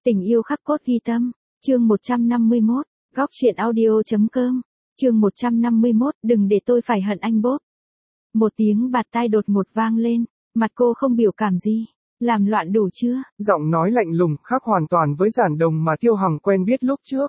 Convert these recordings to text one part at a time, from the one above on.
Tình yêu khắc cốt ghi tâm, chương 151, góc truyện audio.com, chương 151, đừng để tôi phải hận anh bốp. Một tiếng bạt tai đột ngột vang lên, mặt cô không biểu cảm gì, làm loạn đủ chưa? Giọng nói lạnh lùng khác hoàn toàn với Giản Đồng mà Tiêu Hằng quen biết lúc trước.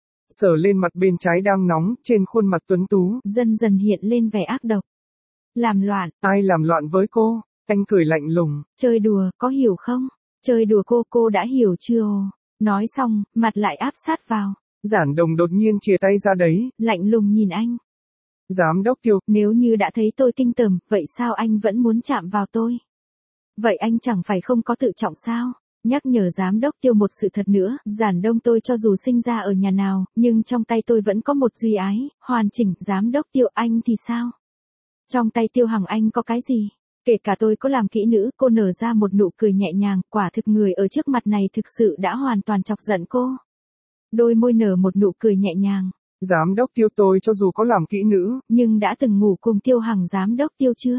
Sờ lên mặt bên trái đang nóng, trên khuôn mặt tuấn tú, dần dần hiện lên vẻ ác độc. Làm loạn? Ai làm loạn với cô? Anh cười lạnh lùng. Chơi đùa, có hiểu không? Chơi đùa cô đã hiểu chưa? Nói xong, mặt lại áp sát vào. Giản Đồng đột nhiên chìa tay ra đấy, lạnh lùng nhìn anh. Giám đốc Tiêu, nếu như đã thấy tôi kinh tởm, vậy sao anh vẫn muốn chạm vào tôi? Vậy anh chẳng phải không có tự trọng sao? Nhắc nhở giám đốc Tiêu một sự thật nữa, Giản Đông tôi cho dù sinh ra ở nhà nào, nhưng trong tay tôi vẫn có một duy ái, hoàn chỉnh. Giám đốc Tiêu, anh thì sao? Trong tay Tiêu Hằng anh có cái gì? Kể cả tôi có làm kỹ nữ. Cô nở ra một nụ cười nhẹ nhàng, quả thực người ở trước mặt này thực sự đã hoàn toàn chọc giận cô. Đôi môi nở một nụ cười nhẹ nhàng. Giám đốc Tiêu, tôi cho dù có làm kỹ nữ, nhưng đã từng ngủ cùng Tiêu Hằng giám đốc Tiêu chưa?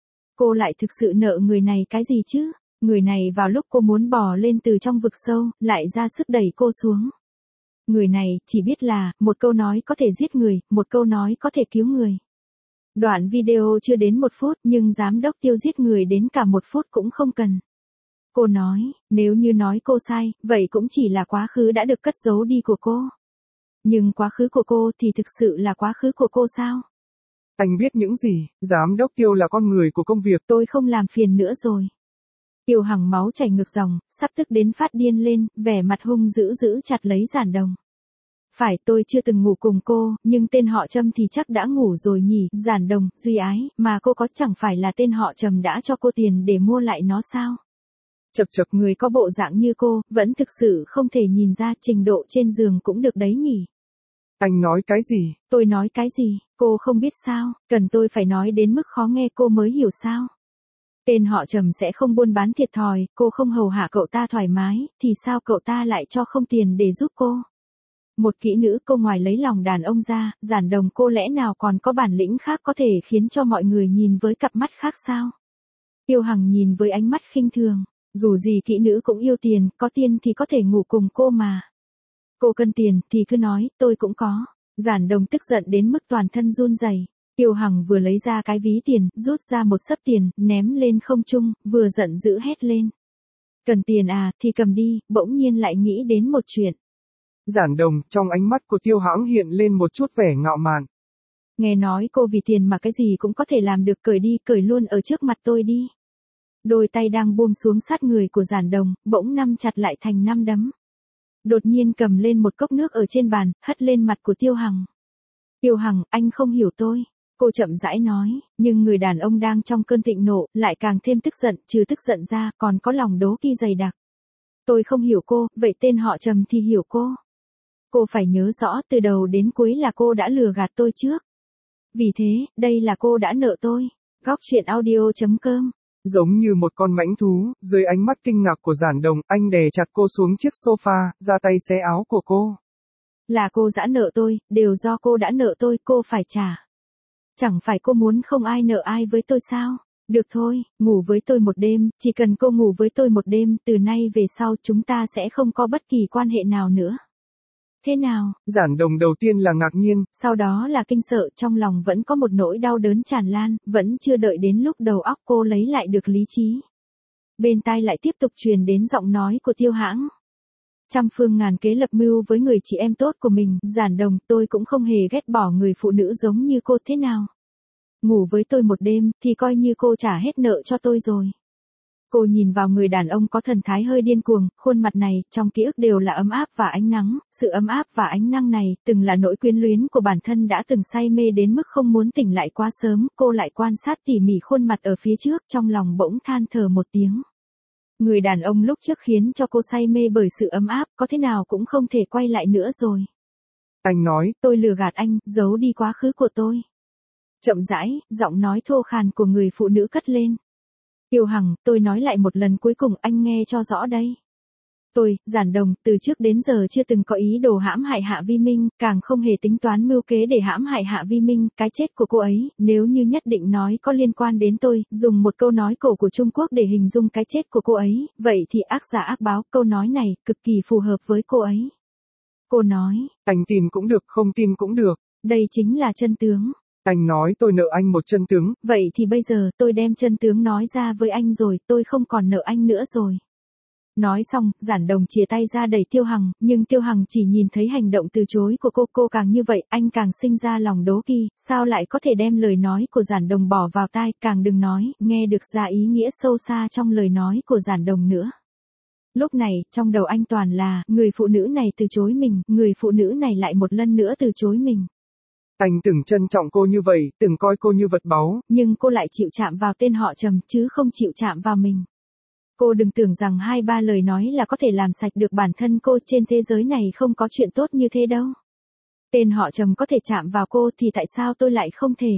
Cô lại thực sự nợ người này cái gì chứ? Người này vào lúc cô muốn bò lên từ trong vực sâu, lại ra sức đẩy cô xuống. Người này chỉ biết là, một câu nói có thể giết người, một câu nói có thể cứu người. Đoạn video chưa đến 1 phút, nhưng giám đốc Tiêu giết người đến cả 1 phút cũng không cần. Cô nói, nếu như nói cô sai, vậy cũng chỉ là quá khứ đã được cất giấu đi của cô. Nhưng quá khứ của cô thì thực sự là quá khứ của cô sao? Anh biết những gì? Giám đốc Tiêu là con người của công việc. Tôi không làm phiền nữa rồi. Tiêu Hằng máu chảy ngược dòng, sắp tức đến phát điên lên, vẻ mặt hung dữ giữ chặt lấy Giản Đồng. Phải, tôi chưa từng ngủ cùng cô, nhưng tên họ Trầm thì chắc đã ngủ rồi nhỉ? Giản Đồng, duy ái, mà cô có chẳng phải là tên họ Trầm đã cho cô tiền để mua lại nó sao? Chật chật, người có bộ dạng như cô, vẫn thực sự không thể nhìn ra trình độ trên giường cũng được đấy nhỉ? Anh nói cái gì? Tôi nói cái gì? Cô không biết sao? Cần tôi phải nói đến mức khó nghe cô mới hiểu sao? Tên họ Trầm sẽ không buôn bán thiệt thòi, cô không hầu hạ cậu ta thoải mái, thì sao cậu ta lại cho không tiền để giúp cô? Một kỹ nữ, cô ngoài lấy lòng đàn ông ra, Giản Đồng cô lẽ nào còn có bản lĩnh khác có thể khiến cho mọi người nhìn với cặp mắt khác sao? Tiêu Hằng nhìn với ánh mắt khinh thường, dù gì kỹ nữ cũng yêu tiền, có tiền thì có thể ngủ cùng cô mà. Cô cần tiền thì cứ nói, tôi cũng có. Giản Đồng tức giận đến mức toàn thân run rẩy. Tiêu Hằng vừa lấy ra cái ví tiền, rút ra một xấp tiền, ném lên không trung, vừa giận dữ hét lên. Cần tiền à, thì cầm đi, bỗng nhiên lại nghĩ đến một chuyện. Giản Đồng, trong ánh mắt của Tiêu Hãng hiện lên một chút vẻ ngạo mạn. Nghe nói cô vì tiền mà cái gì cũng có thể làm được, cởi đi, cởi luôn ở trước mặt tôi đi. Đôi tay đang buông xuống sát người của Giản Đồng, bỗng nắm chặt lại thành 5 đấm. Đột nhiên cầm lên một cốc nước ở trên bàn, hất lên mặt của Tiêu Hằng. Tiêu Hằng, anh không hiểu tôi. Cô chậm rãi nói, nhưng người đàn ông đang trong cơn thịnh nộ, lại càng thêm tức giận, trừ tức giận ra, còn có lòng đố kỵ dày đặc. Tôi không hiểu cô, vậy tên họ Trầm thì hiểu cô. Cô phải nhớ rõ, từ đầu đến cuối là cô đã lừa gạt tôi trước. Vì thế, đây là cô đã nợ tôi. Góc truyện audio.com. Giống như một con mãnh thú, dưới ánh mắt kinh ngạc của Giản Đồng, anh đè chặt cô xuống chiếc sofa, ra tay xé áo của cô. Là cô giã nợ tôi, đều do cô đã nợ tôi, cô phải trả. Chẳng phải cô muốn không ai nợ ai với tôi sao? Được thôi, ngủ với tôi một đêm, chỉ cần cô ngủ với tôi một đêm, từ nay về sau chúng ta sẽ không có bất kỳ quan hệ nào nữa. Thế nào? Giản Đồng đầu tiên là ngạc nhiên, sau đó là kinh sợ, trong lòng vẫn có một nỗi đau đớn tràn lan, vẫn chưa đợi đến lúc đầu óc cô lấy lại được lý trí. Bên tai lại tiếp tục truyền đến giọng nói của Tiêu Hãng. Trăm phương ngàn kế lập mưu với người chị em tốt của mình, Giản Đồng, tôi cũng không hề ghét bỏ người phụ nữ giống như cô thế nào. Ngủ với tôi một đêm, thì coi như cô trả hết nợ cho tôi rồi. Cô nhìn vào người đàn ông có thần thái hơi điên cuồng, khuôn mặt này, trong ký ức đều là ấm áp và ánh nắng, sự ấm áp và ánh nắng này, từng là nỗi quyến luyến của bản thân đã từng say mê đến mức không muốn tỉnh lại quá sớm, cô lại quan sát tỉ mỉ khuôn mặt ở phía trước, trong lòng bỗng than thở một tiếng. Người đàn ông lúc trước khiến cho cô say mê bởi sự ấm áp, có thế nào cũng không thể quay lại nữa rồi. Anh nói, tôi lừa gạt anh, giấu đi quá khứ của tôi. Chậm rãi, giọng nói thô khàn của người phụ nữ cất lên. Tiêu Hằng, tôi nói lại một lần cuối cùng, anh nghe cho rõ đây. Tôi, Giản Đồng, từ trước đến giờ chưa từng có ý đồ hãm hại Hạ Vi Minh, càng không hề tính toán mưu kế để hãm hại Hạ Vi Minh, cái chết của cô ấy, nếu như nhất định nói có liên quan đến tôi, dùng một câu nói cổ của Trung Quốc để hình dung cái chết của cô ấy, vậy thì ác giả ác báo, câu nói này, cực kỳ phù hợp với cô ấy. Cô nói, anh tin cũng được, không tin cũng được. Đây chính là chân tướng. Anh nói tôi nợ anh một chân tướng. Vậy thì bây giờ tôi đem chân tướng nói ra với anh rồi, tôi không còn nợ anh nữa rồi. Nói xong, Giản Đồng chìa tay ra đẩy Tiêu Hằng, nhưng Tiêu Hằng chỉ nhìn thấy hành động từ chối của cô càng như vậy, anh càng sinh ra lòng đố kỵ, sao lại có thể đem lời nói của Giản Đồng bỏ vào tai, càng đừng nói, nghe được ra ý nghĩa sâu xa trong lời nói của Giản Đồng nữa. Lúc này, trong đầu anh toàn là, người phụ nữ này từ chối mình, người phụ nữ này lại một lần nữa từ chối mình. Anh từng trân trọng cô như vậy, từng coi cô như vật báu. Nhưng cô lại chịu chạm vào tên họ Trầm, chứ không chịu chạm vào mình. Cô đừng tưởng rằng 2-3 lời nói là có thể làm sạch được bản thân cô, trên thế giới này không có chuyện tốt như thế đâu. Tên họ Trầm có thể chạm vào cô thì tại sao tôi lại không thể?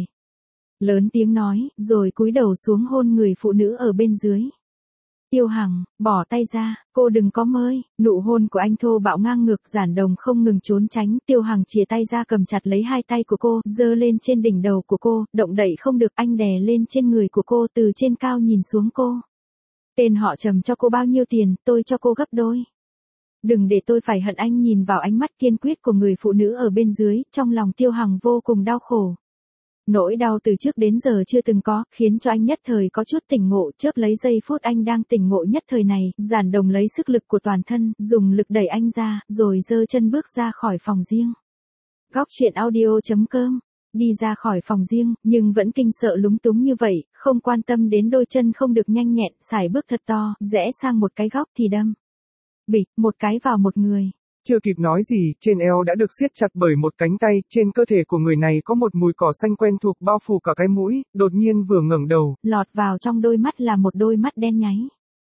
Lớn tiếng nói, rồi cúi đầu xuống hôn người phụ nữ ở bên dưới. Tiêu Hằng, bỏ tay ra, cô đừng có mơi, nụ hôn của anh thô bạo ngang ngược, Giản Đồng không ngừng trốn tránh, Tiêu Hằng chìa tay ra cầm chặt lấy hai tay của cô, giơ lên trên đỉnh đầu của cô, động đậy không được, anh đè lên trên người của cô, từ trên cao nhìn xuống cô. Tên họ Trầm cho cô bao nhiêu tiền, tôi cho cô gấp đôi. Đừng để tôi phải hận, anh nhìn vào ánh mắt kiên quyết của người phụ nữ ở bên dưới, trong lòng Tiêu Hằng vô cùng đau khổ. Nỗi đau từ trước đến giờ chưa từng có, khiến cho anh nhất thời có chút tỉnh ngộ, chớp lấy giây phút anh đang tỉnh ngộ nhất thời này, Giản Đồng lấy sức lực của toàn thân, dùng lực đẩy anh ra, rồi giơ chân bước ra khỏi phòng riêng. Góc truyện audio.com. Đi ra khỏi phòng riêng, nhưng vẫn kinh sợ lúng túng như vậy, không quan tâm đến đôi chân không được nhanh nhẹn, sải bước thật to, rẽ sang một cái góc thì đâm. Bịch, một cái vào một người. Chưa kịp nói gì, trên eo đã được siết chặt bởi một cánh tay, trên cơ thể của người này có một mùi cỏ xanh quen thuộc bao phủ cả cái mũi, đột nhiên vừa ngẩng đầu. Lọt vào trong đôi mắt là một đôi mắt đen nháy.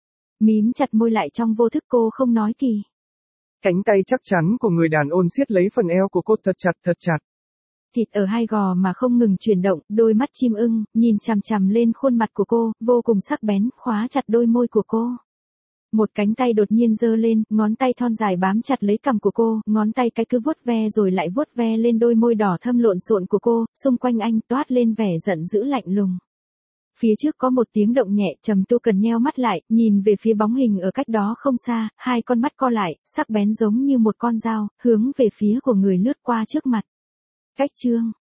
Mím chặt môi lại trong vô thức, cô không nói gì. Cánh tay chắc chắn của người đàn ông siết lấy phần eo của cô thật chặt. Thịt ở hai gò mà không ngừng chuyển động, đôi mắt chim ưng, nhìn chằm chằm lên khuôn mặt của cô, vô cùng sắc bén, khóa chặt đôi môi của cô. Một cánh tay đột nhiên giơ lên, ngón tay thon dài bám chặt lấy cằm của cô, ngón tay cái cứ vuốt ve rồi lại vuốt ve lên đôi môi đỏ thâm lộn xộn của cô, xung quanh anh toát lên vẻ giận dữ lạnh lùng. Phía trước có một tiếng động nhẹ, Trầm Tu Cần nheo mắt lại, nhìn về phía bóng hình ở cách đó không xa, hai con mắt co lại, sắc bén giống như một con dao, hướng về phía của người lướt qua trước mặt. Cách chương